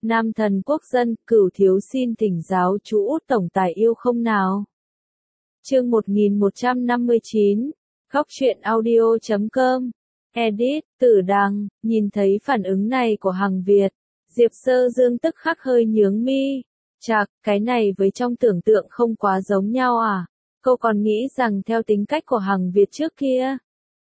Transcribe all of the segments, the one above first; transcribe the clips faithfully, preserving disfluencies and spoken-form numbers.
Nam thần quốc dân, Cửu thiếu xin thỉnh giáo chú Út tổng tài yêu không nào. Chương một nghìn một trăm năm mươi chín, Góc truyện audio chấm com, edit, Tử Đằng, nhìn thấy phản ứng này của Hằng Việt, Diệp Sơ Dương tức khắc hơi nhướng mi. Chạc, cái này với trong tưởng tượng không quá giống nhau à? Cô còn nghĩ rằng theo tính cách của Hằng Việt trước kia,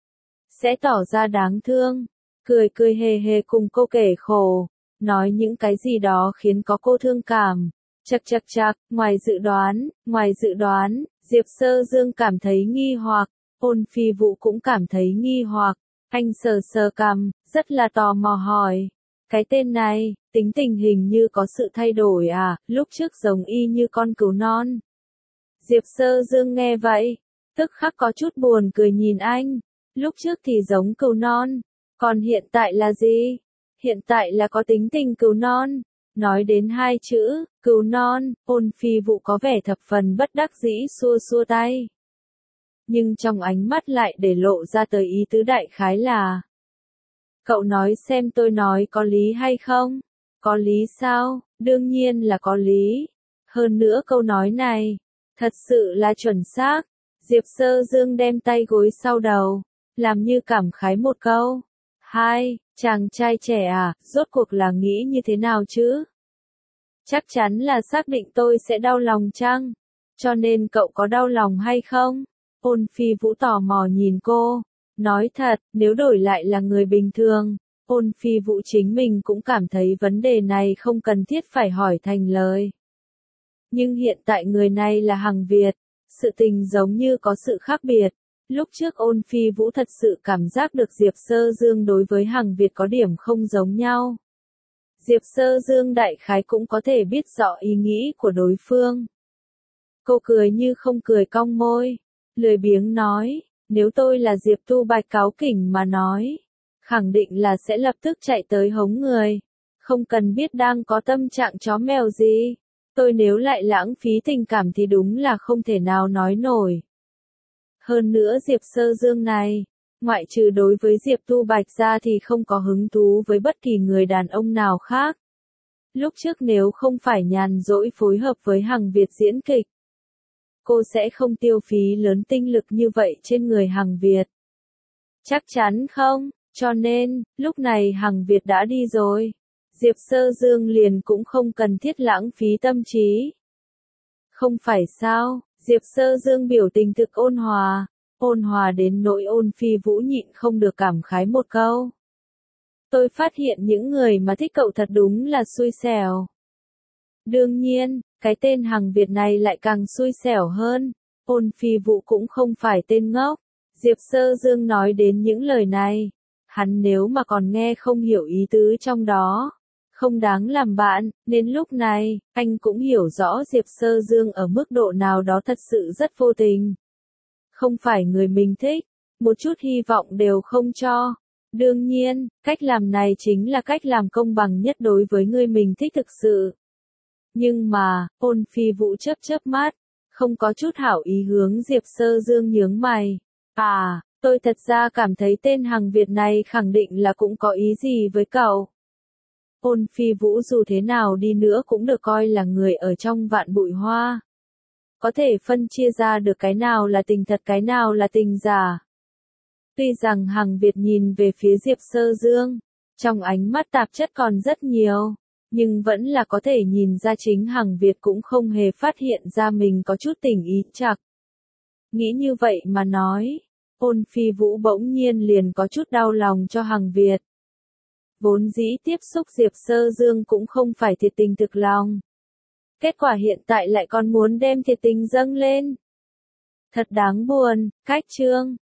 sẽ tỏ ra đáng thương, cười cười hề hề cùng cô kể khổ, nói những cái gì đó khiến có cô thương cảm. Chật chật chật, ngoài dự đoán, ngoài dự đoán, Diệp Sơ Dương cảm thấy nghi hoặc, Ôn Phi Vũ cũng cảm thấy nghi hoặc, anh sờ sờ cằm, rất là tò mò hỏi. Cái tên này, tính tình hình như có sự thay đổi à, lúc trước giống y như con cừu non. Diệp Sơ Dương nghe vậy, tức khắc có chút buồn cười nhìn anh, lúc trước thì giống cừu non, còn hiện tại là gì? Hiện tại là có tính tình cừu non. Nói đến hai chữ, cừu non, Ôn Phi Vũ có vẻ thập phần bất đắc dĩ xua xua tay. Nhưng trong ánh mắt lại để lộ ra tới ý tứ đại khái là: cậu nói xem tôi nói có lý hay không? Có lý sao? Đương nhiên là có lý. Hơn nữa câu nói này, thật sự là chuẩn xác. Diệp Sơ Dương đem tay gối sau đầu, làm như cảm khái một câu. Hai, chàng trai trẻ à, rốt cuộc là nghĩ như thế nào chứ? Chắc chắn là xác định tôi sẽ đau lòng chăng? Cho nên cậu có đau lòng hay không? Ôn Phi Vũ tò mò nhìn cô. Nói thật, nếu đổi lại là người bình thường, Ôn Phi Vũ chính mình cũng cảm thấy vấn đề này không cần thiết phải hỏi thành lời. Nhưng hiện tại người này là Hằng Việt, sự tình giống như có sự khác biệt. Lúc trước Ôn Phi Vũ thật sự cảm giác được Diệp Sơ Dương đối với Hằng Việt có điểm không giống nhau. Diệp Sơ Dương đại khái cũng có thể biết rõ ý nghĩ của đối phương. Cô cười như không cười cong môi, lười biếng nói, nếu tôi là Diệp Tu Bạch cáu kỉnh mà nói, khẳng định là sẽ lập tức chạy tới hống người, không cần biết đang có tâm trạng chó mèo gì. Tôi nếu lại lãng phí tình cảm thì đúng là không thể nào nói nổi. Hơn nữa Diệp Sơ Dương này, ngoại trừ đối với Diệp Tu Bạch ra thì không có hứng thú với bất kỳ người đàn ông nào khác. Lúc trước nếu không phải nhàn rỗi phối hợp với Hằng Việt diễn kịch, cô sẽ không tiêu phí lớn tinh lực như vậy trên người Hằng Việt. Chắc chắn không, cho nên, lúc này Hằng Việt đã đi rồi. Diệp Sơ Dương liền cũng không cần thiết lãng phí tâm trí. Không phải sao, Diệp Sơ Dương biểu tình thực ôn hòa, ôn hòa đến nỗi Ôn Phi Vũ nhịn không được cảm khái một câu. Tôi phát hiện những người mà thích cậu thật đúng là xui xẻo. Đương nhiên, cái tên Hằng Việt này lại càng xui xẻo hơn. Ôn Phi Vũ cũng không phải tên ngốc. Diệp Sơ Dương nói đến những lời này, hắn nếu mà còn nghe không hiểu ý tứ trong đó, không đáng làm bạn, nên lúc này, anh cũng hiểu rõ Diệp Sơ Dương ở mức độ nào đó thật sự rất vô tình. Không phải người mình thích, một chút hy vọng đều không cho. Đương nhiên, cách làm này chính là cách làm công bằng nhất đối với người mình thích thực sự. Nhưng mà, Ôn Phi Vũ chớp chớp mắt, không có chút hảo ý hướng Diệp Sơ Dương nhướng mày. À, tôi thật ra cảm thấy tên Hằng Việt này khẳng định là cũng có ý gì với cậu. Ôn Phi Vũ dù thế nào đi nữa cũng được coi là người ở trong vạn bụi hoa. Có thể phân chia ra được cái nào là tình thật cái nào là tình giả. Tuy rằng Hằng Việt nhìn về phía Diệp Sơ Dương, trong ánh mắt tạp chất còn rất nhiều, nhưng vẫn là có thể nhìn ra chính Hằng Việt cũng không hề phát hiện ra mình có chút tình ý chạc. Nghĩ như vậy mà nói, Ôn Phi Vũ bỗng nhiên liền có chút đau lòng cho Hằng Việt. Vốn dĩ tiếp xúc Diệp Sơ Dương cũng không phải thiệt tình thực lòng. Kết quả hiện tại lại còn muốn đem thiệt tình dâng lên. Thật đáng buồn, cách chương.